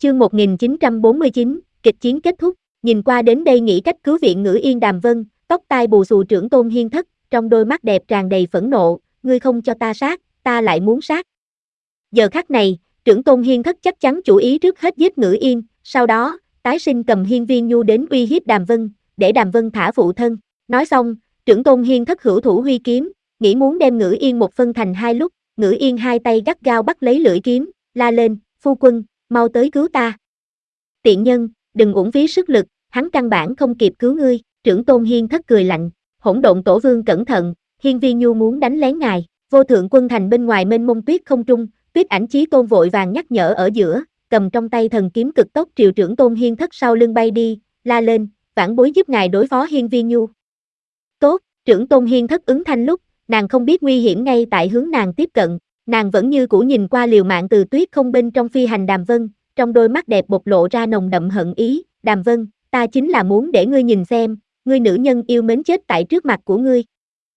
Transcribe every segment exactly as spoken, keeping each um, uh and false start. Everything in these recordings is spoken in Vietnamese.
Chương một nghìn chín trăm bốn mươi chín, kịch chiến kết thúc, nhìn qua đến đây nghĩ cách cứu viện Ngữ Yên Đàm Vân, tóc tai bù xù trưởng Tôn Hiên Thất, trong đôi mắt đẹp tràn đầy phẫn nộ, ngươi không cho ta sát, ta lại muốn sát. Giờ khắc này, trưởng Tôn Hiên Thất chắc chắn chủ ý trước hết giết Ngữ Yên, sau đó, tái sinh cầm Hiên Viên Nhu đến uy hiếp Đàm Vân, để Đàm Vân thả phụ thân. Nói xong, trưởng Tôn Hiên Thất hữu thủ huy kiếm, nghĩ muốn đem Ngữ Yên một phân thành hai lúc, Ngữ Yên hai tay gắt gao bắt lấy lưỡi kiếm, la lên, phu quân, mau tới cứu ta. Tiện nhân, đừng uổng phí sức lực, hắn căn bản không kịp cứu ngươi, trưởng Tôn Hiên Thất cười lạnh, hỗn độn tổ vương cẩn thận, Hiên Viên Nhu muốn đánh lén ngài, vô thượng quân thành bên ngoài mênh mông tuyết không trung, Tuyết Ảnh Chí Tôn vội vàng nhắc nhở ở giữa, cầm trong tay thần kiếm cực tốc triều trưởng Tôn Hiên Thất sau lưng bay đi, la lên, vãn bối giúp ngài đối phó Hiên Viên Nhu. Tốt, trưởng Tôn Hiên Thất ứng thanh lúc, nàng không biết nguy hiểm ngay tại hướng nàng tiếp cận, nàng vẫn như cũ nhìn qua liều mạng từ tuyết không bên trong phi hành Đàm Vân, trong đôi mắt đẹp bộc lộ ra nồng đậm hận ý, Đàm Vân, ta chính là muốn để ngươi nhìn xem, ngươi nữ nhân yêu mến chết tại trước mặt của ngươi.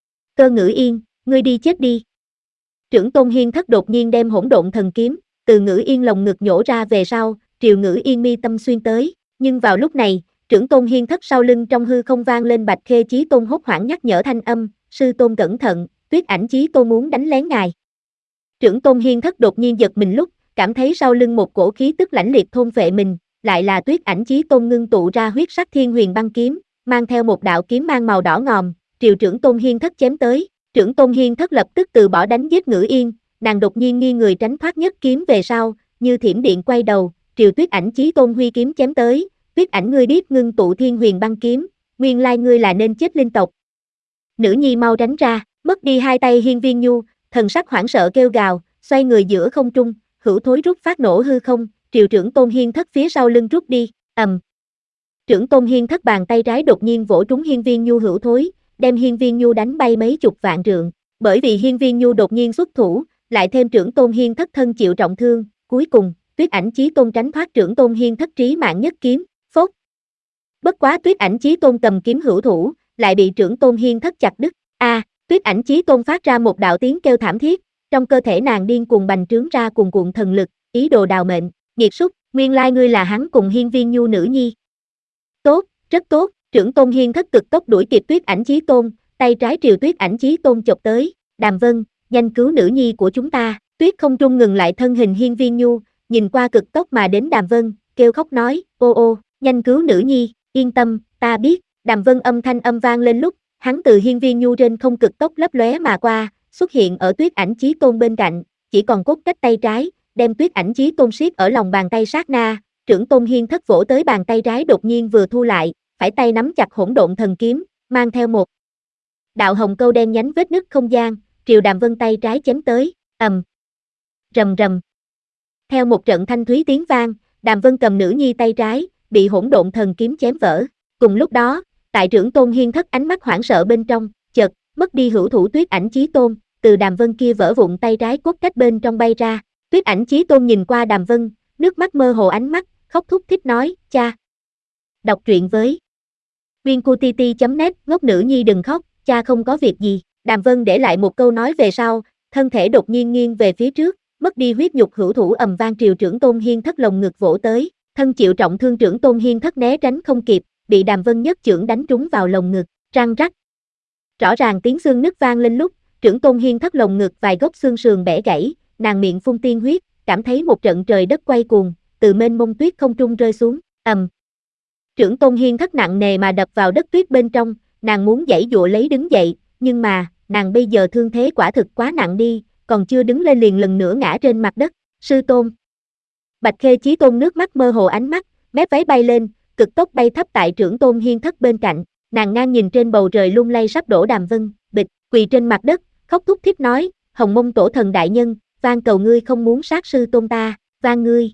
Cơ Ngữ Yên, ngươi đi chết đi. Trưởng Tôn Hiên Thất đột nhiên đem hỗn độn thần kiếm, từ Ngữ Yên lồng ngực nhổ ra về sau, triều Ngữ Yên mi tâm xuyên tới, nhưng vào lúc này, trưởng Tôn Hiên Thất sau lưng trong hư không vang lên Bạch Khê Chí Tôn hốt hoảng nhắc nhở thanh âm, sư tôn cẩn thận, Tuyết Ảnh Chí Tôn muốn đánh lén ngài. Trưởng Tôn Hiên Thất đột nhiên giật mình lúc, cảm thấy sau lưng một cổ khí tức lãnh liệt thôn phệ mình, lại là Tuyết Ảnh Chí Tôn ngưng tụ ra huyết sắc thiên huyền băng kiếm, mang theo một đạo kiếm mang màu đỏ ngòm, triều trưởng Tôn Hiên Thất chém tới. Trưởng Tôn Hiên Thất lập tức từ bỏ đánh giết Ngữ Yên, nàng đột nhiên nghiêng người tránh thoát nhất kiếm về sau, như thiểm điện quay đầu, triều Tuyết Ảnh Chí Tôn huy kiếm chém tới. Tuyết Ảnh, ngươi biết ngưng tụ thiên huyền băng kiếm, nguyên lai ngươi là nên chết linh tộc. Nữ nhi mau tránh ra, mất đi hai tay Hiên Viên Nhu, thần sắc hoảng sợ kêu gào, xoay người giữa không trung, hữu thối rút phát nổ hư không, triều trưởng Tôn Hiên Thất phía sau lưng rút đi, ầm. Trưởng Tôn Hiên Thất bàn tay trái đột nhiên vỗ trúng Hiên Viên Nhu hữu thối, đem Hiên Viên Nhu đánh bay mấy chục vạn trượng, bởi vì Hiên Viên Nhu đột nhiên xuất thủ, lại thêm trưởng Tôn Hiên Thất thân chịu trọng thương, cuối cùng, Tuyết Ảnh Chí Tôn tránh thoát trưởng Tôn Hiên Thất trí mạng nhất kiếm, phốt. Bất quá Tuyết Ảnh Chí Tôn cầm kiếm hữu thủ, lại bị trưởng Tôn Hiên Thất chặt đứt. A, à, Tuyết Ảnh Chí Tôn phát ra một đạo tiếng kêu thảm thiết, trong cơ thể nàng điên cuồng bành trướng ra cuồn cuộn thần lực, ý đồ đào mệnh, nghiệt súc, nguyên lai ngươi là hắn cùng Hiên Viên Nhu nữ nhi. Tốt, rất tốt, trưởng Tôn Hiên Thất cực tốc đuổi kịp Tuyết Ảnh Chí Tôn, tay trái triều Tuyết Ảnh Chí Tôn chộp tới, Đàm Vân, nhanh cứu nữ nhi của chúng ta. Tuyết không trung ngừng lại thân hình Hiên Viên Nhu, nhìn qua cực tốc mà đến Đàm Vân, kêu khóc nói, ô ô, nhanh cứu nữ nhi, yên tâm, ta biết. Đàm Vân âm thanh âm vang lên lúc, hắn từ Hiên Viên Nhu trên không cực tốc lấp lóe mà qua, xuất hiện ở Tuyết Ảnh Chí Tôn bên cạnh, chỉ còn cốt cách tay trái, đem Tuyết Ảnh Chí Tôn siết ở lòng bàn tay sát na, trưởng Tôn Hiên Thất vỗ tới bàn tay trái đột nhiên vừa thu lại, phải tay nắm chặt hỗn độn thần kiếm, mang theo một đạo hồng câu đen nhánh vết nứt không gian, triều Đàm Vân tay trái chém tới, ầm, rầm rầm. Theo một trận thanh thúy tiếng vang, Đàm Vân cầm nữ nhi tay trái, bị hỗn độn thần kiếm chém vỡ. Cùng lúc đó, tại trưởng Tôn Hiên Thất ánh mắt hoảng sợ bên trong, chợt mất đi hữu thủ Tuyết Ảnh Chí Tôn, từ Đàm Vân kia vỡ vụn tay trái cốt cách bên trong bay ra. Tuyết Ảnh Chí Tôn nhìn qua Đàm Vân, nước mắt mơ hồ ánh mắt, khóc thút thít nói, cha. Đọc truyện với Vincutit chấm net, ngốc nữ nhi đừng khóc, cha không có việc gì. Đàm Vân để lại một câu nói về sau, thân thể đột nhiên nghiêng về phía trước, mất đi huyết nhục hữu thủ ầm vang triều trưởng Tôn Hiên Thất lồng ngực vỗ tới, thân chịu trọng thương trưởng Tôn Hiên Thất né tránh không kịp, bị Đàm Vân nhất chưởng đánh trúng vào lồng ngực, răng rắc. Rõ ràng tiếng xương nứt vang lên lúc, trưởng Tôn Hiên Thất lồng ngực vài gốc xương sườn bẻ gãy, nàng miệng phun tiên huyết, cảm thấy một trận trời đất quay cuồng, từ mênh mông tuyết không trung rơi xuống, ầm. Trưởng Tôn Hiên Thất nặng nề mà đập vào đất tuyết bên trong, nàng muốn giãy giụa lấy đứng dậy, nhưng mà, nàng bây giờ thương thế quả thực quá nặng đi, còn chưa đứng lên liền lần nữa ngã trên mặt đất. Sư tôn. Bạch Khê Chí Tôn nước mắt mơ hồ ánh mắt, mép váy bay lên, cực tốc bay thấp tại trưởng Tôn Hiên Thất bên cạnh, nàng ngang nhìn trên bầu trời lung lay sắp đổ Đàm Vân, bịch, quỳ trên mặt đất, khóc thút thít nói, Hồng Mông Tổ Thần đại nhân, van cầu ngươi không muốn sát sư tôn ta, van ngươi.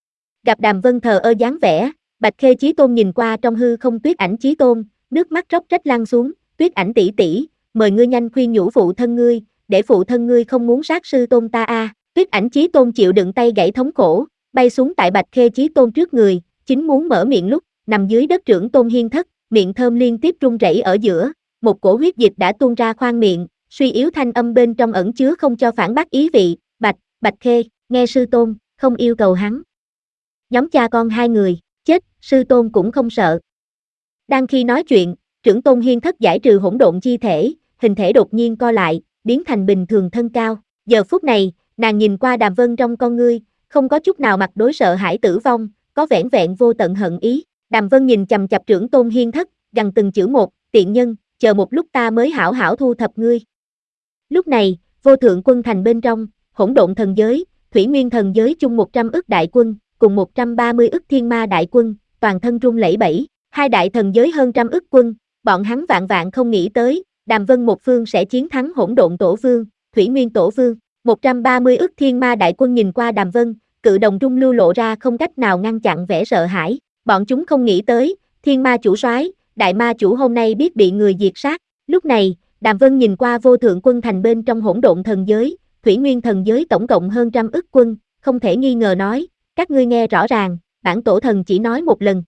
Gặp Đàm Vân thờ ơ dáng vẻ, Bạch Khê Chí Tôn nhìn qua trong hư không Tuyết Ảnh Chí Tôn, nước mắt róc rách lăn xuống, Tuyết Ảnh tỷ tỷ, mời ngươi nhanh khuyên nhủ phụ thân ngươi, để phụ thân ngươi không muốn sát sư tôn ta a. À. Tuyết Ảnh Chí Tôn chịu đựng tay gãy thống khổ, bay xuống tại Bạch Khê Chí Tôn trước người, chính muốn mở miệng lúc, nằm dưới đất trưởng Tôn Hiên Thất, miệng thơm liên tiếp run rẩy ở giữa, một cổ huyết dịch đã tuôn ra khoang miệng, suy yếu thanh âm bên trong ẩn chứa không cho phản bác ý vị, Bạch, Bạch Khê, nghe sư tôn, không yêu cầu hắn. Nhóm cha con hai người, chết, sư tôn cũng không sợ. Đang khi nói chuyện, trưởng tôn hiên thất giải trừ hỗn độn chi thể, hình thể đột nhiên co lại, biến thành bình thường thân cao. Giờ phút này, nàng nhìn qua Đàm Vân trong con ngươi, không có chút nào mặt đối sợ hãi tử vong, có vẻn vẹn vô tận hận ý. Đàm Vân nhìn chằm chằm trưởng tôn hiên thất, gằn từng chữ một, tiện nhân, chờ một lúc ta mới hảo hảo thu thập ngươi. Lúc này, vô thượng quân thành bên trong, hỗn độn thần giới, thủy nguyên thần giới chung một trăm ức đại quân, cùng một trăm ba mươi ức thiên ma đại quân, toàn thân rung lẩy bẩy, hai đại thần giới hơn trăm ức quân, bọn hắn vạn vạn không nghĩ tới, Đàm Vân một phương sẽ chiến thắng hỗn độn tổ vương, thủy nguyên tổ vương, một trăm ba mươi ức thiên ma đại quân nhìn qua Đàm Vân, cự đồng rung lưu lộ ra không cách nào ngăn chặn vẻ sợ hãi, bọn chúng không nghĩ tới, thiên ma chủ soái, đại ma chủ hôm nay biết bị người diệt sát. Lúc này, Đàm Vân nhìn qua vô thượng quân thành bên trong hỗn độn thần giới, thủy nguyên thần giới tổng cộng hơn trăm ức quân, không thể nghi ngờ nói, các ngươi nghe rõ ràng, bản tổ thần chỉ nói một lần.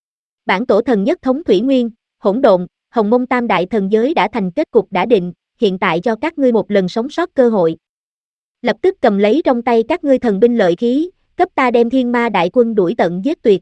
Bản tổ thần nhất thống thủy nguyên, hỗn độn, hồng mông tam đại thần giới đã thành kết cục đã định, hiện tại cho các ngươi một lần sống sót cơ hội. Lập tức cầm lấy trong tay các ngươi thần binh lợi khí, cấp ta đem thiên ma đại quân đuổi tận giết tuyệt.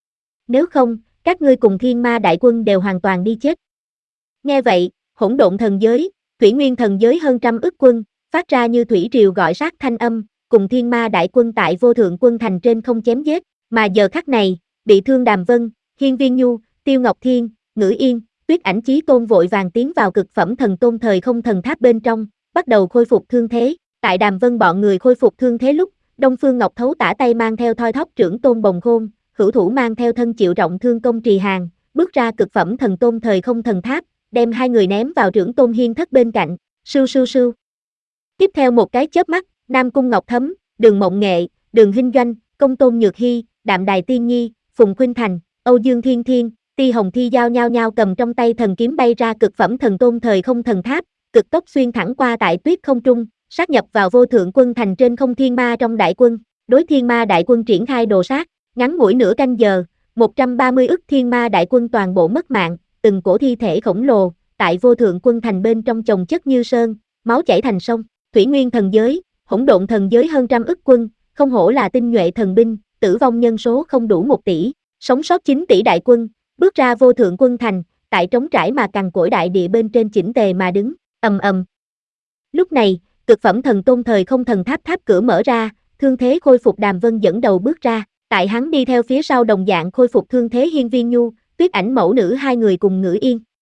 Nếu không, các ngươi cùng thiên ma đại quân đều hoàn toàn đi chết. Nghe vậy, hỗn độn thần giới, thủy nguyên thần giới hơn trăm ức quân, phát ra như thủy triều gọi sát thanh âm, cùng thiên ma đại quân tại vô thượng quân thành trên không chém giết, mà giờ khắc này, bị thương Đàm Vân, Hiên Viên Nhu, Tiêu Ngọc Thiên, Ngữ Yên, Tuyết Ảnh Chí Tôn vội vàng tiến vào cực phẩm thần tôn thời không thần tháp bên trong, bắt đầu khôi phục thương thế. Tại Đàm Vân bọn người khôi phục thương thế lúc, Đông Phương Ngọc Thấu tả tay mang theo thoi thóp trưởng tôn Bồng Khôn, hữu thủ mang theo thân chịu trọng thương công Trì Hàn, bước ra cực phẩm thần tôn thời không thần tháp, đem hai người ném vào trưởng tôn hiên thất bên cạnh, sưu sưu sưu. Tiếp theo một cái chớp mắt, Nam Cung Ngọc Thấm, Đường Mộng Nghệ, Đường Hinh Doanh, Công Tôn Nhược Hy, Đạm Đài Tiên Nhi, Phùng Khuynh Thành, Âu Dương Thiên Thiên, Ti Hồng Thi giao nhau nhau cầm trong tay thần kiếm bay ra cực phẩm thần tôn thời không thần tháp, cực tốc xuyên thẳng qua tại tuyết không trung, sát nhập vào vô thượng quân thành trên không thiên ma trong đại quân, đối thiên ma đại quân triển khai đồ sát, ngắn ngủi nửa canh giờ, một trăm ba mươi ức thiên ma đại quân toàn bộ mất mạng, từng cổ thi thể khổng lồ, tại vô thượng quân thành bên trong chồng chất như sơn, máu chảy thành sông, thủy nguyên thần giới, hỗn độn thần giới hơn trăm ức quân, không hổ là tinh nhuệ thần binh, tử vong nhân số không đủ một tỷ, sống sót chín tỷ đại quân, bước ra vô thượng quân thành, tại trống trải mà cằn cỗi đại địa bên trên chỉnh tề mà đứng, ầm ầm. Lúc này, cực phẩm thần tôn thời không thần tháp tháp cửa mở ra, thương thế khôi phục Đàm Vân dẫn đầu bước ra, tại hắn đi theo phía sau đồng dạng khôi phục thương thế Hiên Viên Nhu, Tuyết Ảnh mẫu nữ hai người cùng Ngữ Yên,